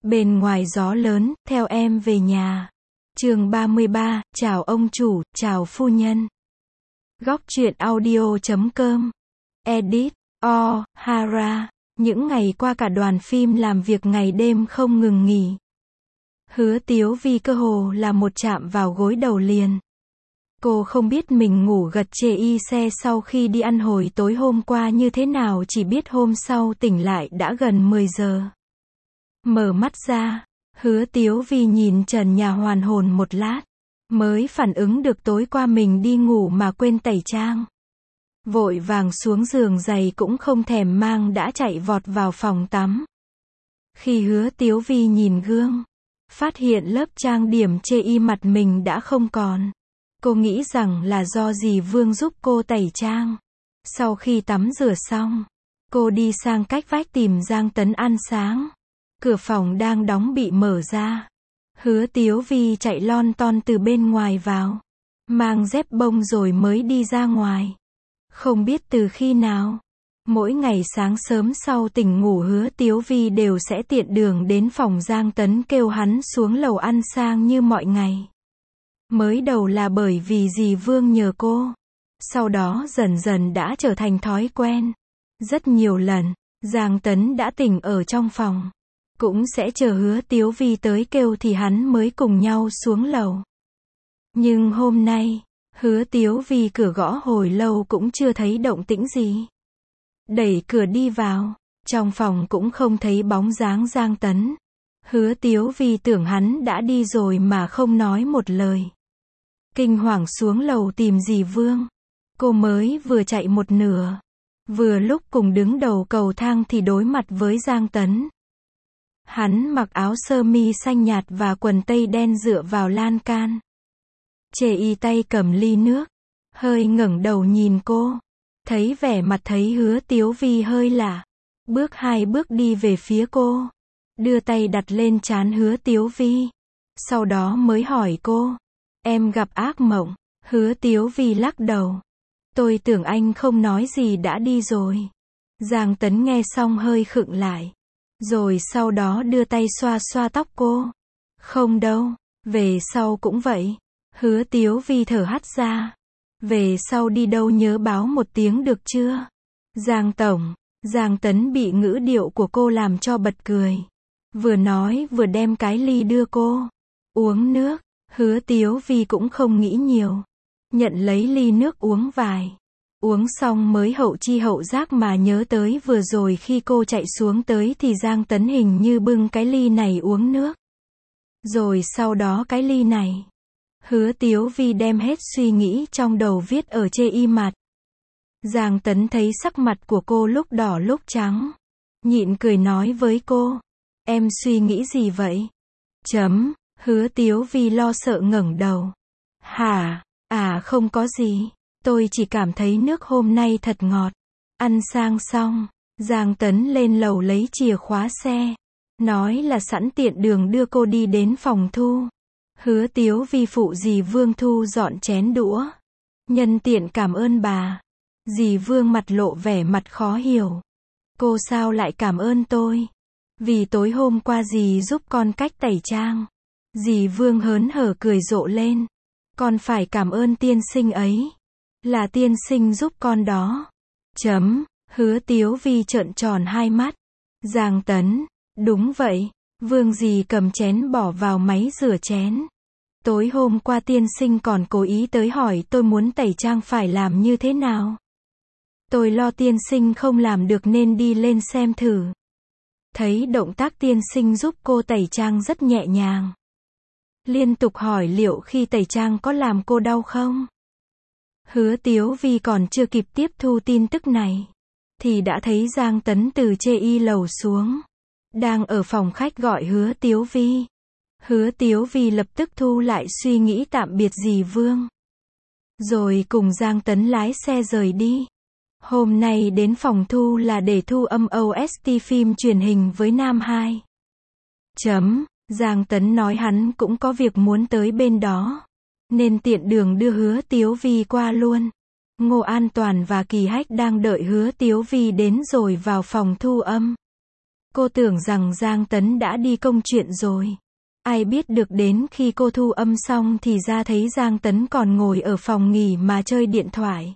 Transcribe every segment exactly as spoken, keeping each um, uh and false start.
Bên ngoài gió lớn, theo em về nhà. Chương ba mươi ba, chào ông chủ, chào phu nhân. Góc truyện audio chấm com. Edit, O, Hara. Những ngày qua cả đoàn phim làm việc ngày đêm không ngừng nghỉ. Hứa Tiếu Vi cơ hồ là một chạm vào gối đầu liền. Cô không biết mình ngủ gật chê y xe sau khi đi ăn hồi tối hôm qua như thế nào, chỉ biết hôm sau tỉnh lại đã gần mười giờ. Mở mắt ra, Hứa Tiếu Vi nhìn trần nhà hoàn hồn một lát, mới phản ứng được tối qua mình đi ngủ mà quên tẩy trang. Vội vàng xuống giường, giày cũng không thèm mang đã chạy vọt vào phòng tắm. Khi Hứa Tiếu Vi nhìn gương, phát hiện lớp trang điểm chê y mặt mình đã không còn. Cô nghĩ rằng là do dì Vương giúp cô tẩy trang. Sau khi tắm rửa xong, cô đi sang cách vách tìm Giang Tấn ăn sáng. Cửa phòng đang đóng bị mở ra. Hứa Tiếu Vi chạy lon ton từ bên ngoài vào, mang dép bông rồi mới đi ra ngoài. Không biết từ khi nào, mỗi ngày sáng sớm sau tỉnh ngủ Hứa Tiếu Vi đều sẽ tiện đường đến phòng Giang Tấn kêu hắn xuống lầu ăn sang như mọi ngày. Mới đầu là bởi vì dì Vương nhờ cô, sau đó dần dần đã trở thành thói quen. Rất nhiều lần, Giang Tấn đã tỉnh ở trong phòng, cũng sẽ chờ Hứa Tiếu Vi tới kêu thì hắn mới cùng nhau xuống lầu. Nhưng hôm nay, Hứa Tiếu Vi cửa gõ hồi lâu cũng chưa thấy động tĩnh gì. Đẩy cửa đi vào, trong phòng cũng không thấy bóng dáng Giang Tấn. Hứa Tiếu Vi tưởng hắn đã đi rồi mà không nói một lời. Kinh hoàng xuống lầu tìm dì Vương. Cô mới vừa chạy một nửa, vừa lúc cùng đứng đầu cầu thang thì đối mặt với Giang Tấn. Hắn mặc áo sơ mi xanh nhạt và quần tây đen dựa vào lan can. Chê y tay cầm ly nước, hơi ngẩng đầu nhìn cô. Thấy vẻ mặt thấy Hứa Tiếu Vi hơi lạ, bước hai bước đi về phía cô, đưa tay đặt lên trán Hứa Tiếu Vi. Sau đó mới hỏi cô, em gặp ác mộng? Hứa Tiếu Vi lắc đầu. Tôi tưởng anh không nói gì đã đi rồi. Giang Tấn nghe xong hơi khựng lại, rồi sau đó đưa tay xoa xoa tóc cô. Không đâu, về sau cũng vậy. Hứa Tiếu Vi thở hắt ra. Về sau đi đâu nhớ báo một tiếng được chưa? Giang tổng. Giang Tấn bị ngữ điệu của cô làm cho bật cười. Vừa nói vừa đem cái ly đưa cô. Uống nước. Hứa Tiếu Vi cũng không nghĩ nhiều, nhận lấy ly nước uống vài. Uống xong mới hậu chi hậu giác mà nhớ tới vừa rồi khi cô chạy xuống tới thì Giang Tấn hình như bưng cái ly này uống nước. Rồi sau đó cái ly này. Hứa Tiếu Vi đem hết suy nghĩ trong đầu viết ở chê y mặt. Giang Tấn thấy sắc mặt của cô lúc đỏ lúc trắng, nhịn cười nói với cô, em suy nghĩ gì vậy? Chấm. Hứa Tiếu Vi lo sợ ngẩng đầu. Hả? À không có gì, tôi chỉ cảm thấy nước hôm nay thật ngọt. Ăn sang xong, Giang Tấn lên lầu lấy chìa khóa xe, nói là sẵn tiện đường đưa cô đi đến phòng thu. Hứa Tiếu Vi phụ dì Vương thu dọn chén đũa, nhân tiện cảm ơn bà. Dì Vương mặt lộ vẻ mặt khó hiểu. Cô sao lại cảm ơn tôi? Vì tối hôm qua dì giúp con cách tẩy trang. Dì Vương hớn hở cười rộ lên. Con phải cảm ơn tiên sinh ấy. Là tiên sinh giúp con đó. Chấm. Hứa Tiếu Vi trợn tròn hai mắt. Giang Tấn. Đúng vậy. Vương dì cầm chén bỏ vào máy rửa chén. Tối hôm qua tiên sinh còn cố ý tới hỏi tôi muốn tẩy trang phải làm như thế nào. Tôi lo tiên sinh không làm được nên đi lên xem thử. Thấy động tác tiên sinh giúp cô tẩy trang rất nhẹ nhàng. Liên tục hỏi liệu khi tẩy trang có làm cô đau không? Hứa Tiếu Vi còn chưa kịp tiếp thu tin tức này, thì đã thấy Giang Tấn từ chê y lầu xuống, đang ở phòng khách gọi Hứa Tiếu Vi. Hứa Tiếu Vi lập tức thu lại suy nghĩ tạm biệt dì Vương, rồi cùng Giang Tấn lái xe rời đi. Hôm nay đến phòng thu là để thu âm o ét tê phim truyền hình với Nam hai. Chấm. Giang Tấn nói hắn cũng có việc muốn tới bên đó, nên tiện đường đưa Hứa Tiếu Vi qua luôn. Ngô An Toàn và Kỳ Hách đang đợi Hứa Tiếu Vi đến rồi vào phòng thu âm. Cô tưởng rằng Giang Tấn đã đi công chuyện rồi. Ai biết được đến khi cô thu âm xong thì ra thấy Giang Tấn còn ngồi ở phòng nghỉ mà chơi điện thoại.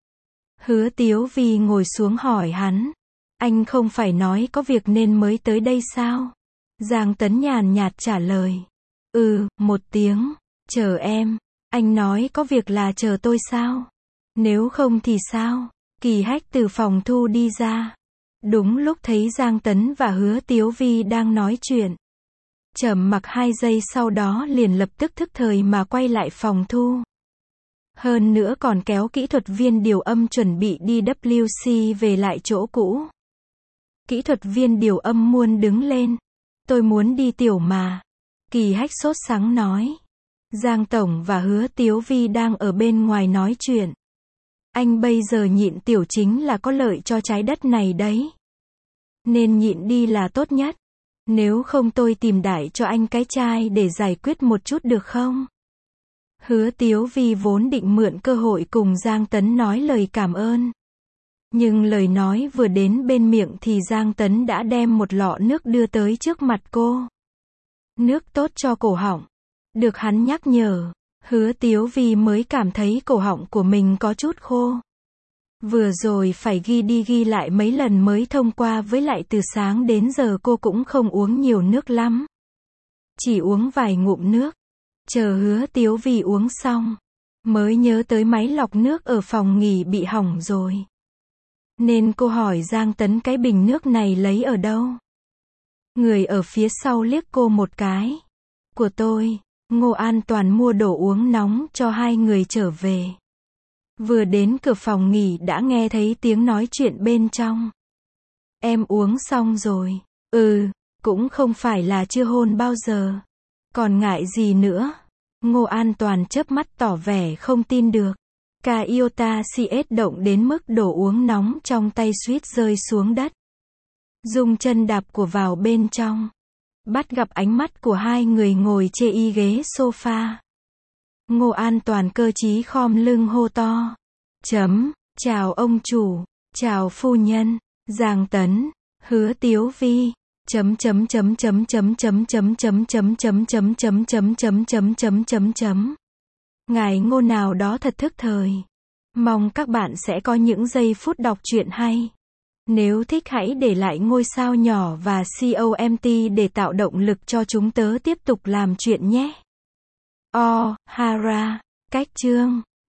Hứa Tiếu Vi ngồi xuống hỏi hắn. Anh không phải nói có việc nên mới tới đây sao? Giang Tấn nhàn nhạt trả lời. Ừ, một tiếng. Chờ em. Anh nói có việc là chờ tôi sao? Nếu không thì sao? Kỳ Hách từ phòng thu đi ra. Đúng lúc thấy Giang Tấn và Hứa Tiếu Vi đang nói chuyện. Trầm mặc hai giây sau đó liền lập tức thức thời mà quay lại phòng thu. Hơn nữa còn kéo kỹ thuật viên điều âm chuẩn bị đi W C về lại chỗ cũ. Kỹ thuật viên điều âm muốn đứng lên. Tôi muốn đi tiểu mà. Kỳ Hách sốt sắng nói. Giang Tổng và Hứa Tiếu Vi đang ở bên ngoài nói chuyện. Anh bây giờ nhịn tiểu chính là có lợi cho trái đất này đấy. Nên nhịn đi là tốt nhất. Nếu không tôi tìm đại cho anh cái chai để giải quyết một chút được không? Hứa Tiếu Vi vốn định mượn cơ hội cùng Giang Tấn nói lời cảm ơn. Nhưng lời nói vừa đến bên miệng thì Giang Tấn đã đem một lọ nước đưa tới trước mặt cô. Nước tốt cho cổ họng. Được hắn nhắc nhở, Hứa Tiếu Vi mới cảm thấy cổ họng của mình có chút khô. Vừa rồi phải ghi đi ghi lại mấy lần mới thông qua, với lại từ sáng đến giờ cô cũng không uống nhiều nước lắm. Chỉ uống vài ngụm nước. Chờ Hứa Tiếu Vi uống xong, mới nhớ tới máy lọc nước ở phòng nghỉ bị hỏng rồi. Nên cô hỏi Giang Tấn cái bình nước này lấy ở đâu. Người ở phía sau liếc cô một cái. Của tôi. Ngô An Toàn mua đồ uống nóng cho hai người trở về. Vừa đến cửa phòng nghỉ đã nghe thấy tiếng nói chuyện bên trong. Em uống xong rồi. Ừ, cũng không phải là chưa hôn bao giờ. Còn ngại gì nữa? Ngô An Toàn chớp mắt tỏ vẻ không tin được. Ca Iota xê ét động đến mức đồ uống nóng trong tay suýt rơi xuống đất. Dùng chân đạp của vào bên trong. Bắt gặp ánh mắt của hai người ngồi chê y ghế sofa. Ngô An Toàn cơ trí khom lưng hô to. Chấm, chào ông chủ, chào phu nhân, Giang Tấn, Hứa Tiếu Vi. Chấm chấm chấm chấm chấm chấm chấm chấm chấm chấm chấm chấm chấm chấm chấm chấm chấm chấm. Ngài Ngô nào đó thật thức thời. Mong các bạn sẽ có những giây phút đọc truyện hay. Nếu thích hãy để lại ngôi sao nhỏ và comment để tạo động lực cho chúng tớ tiếp tục làm chuyện nhé. Oh, Hara, cách chương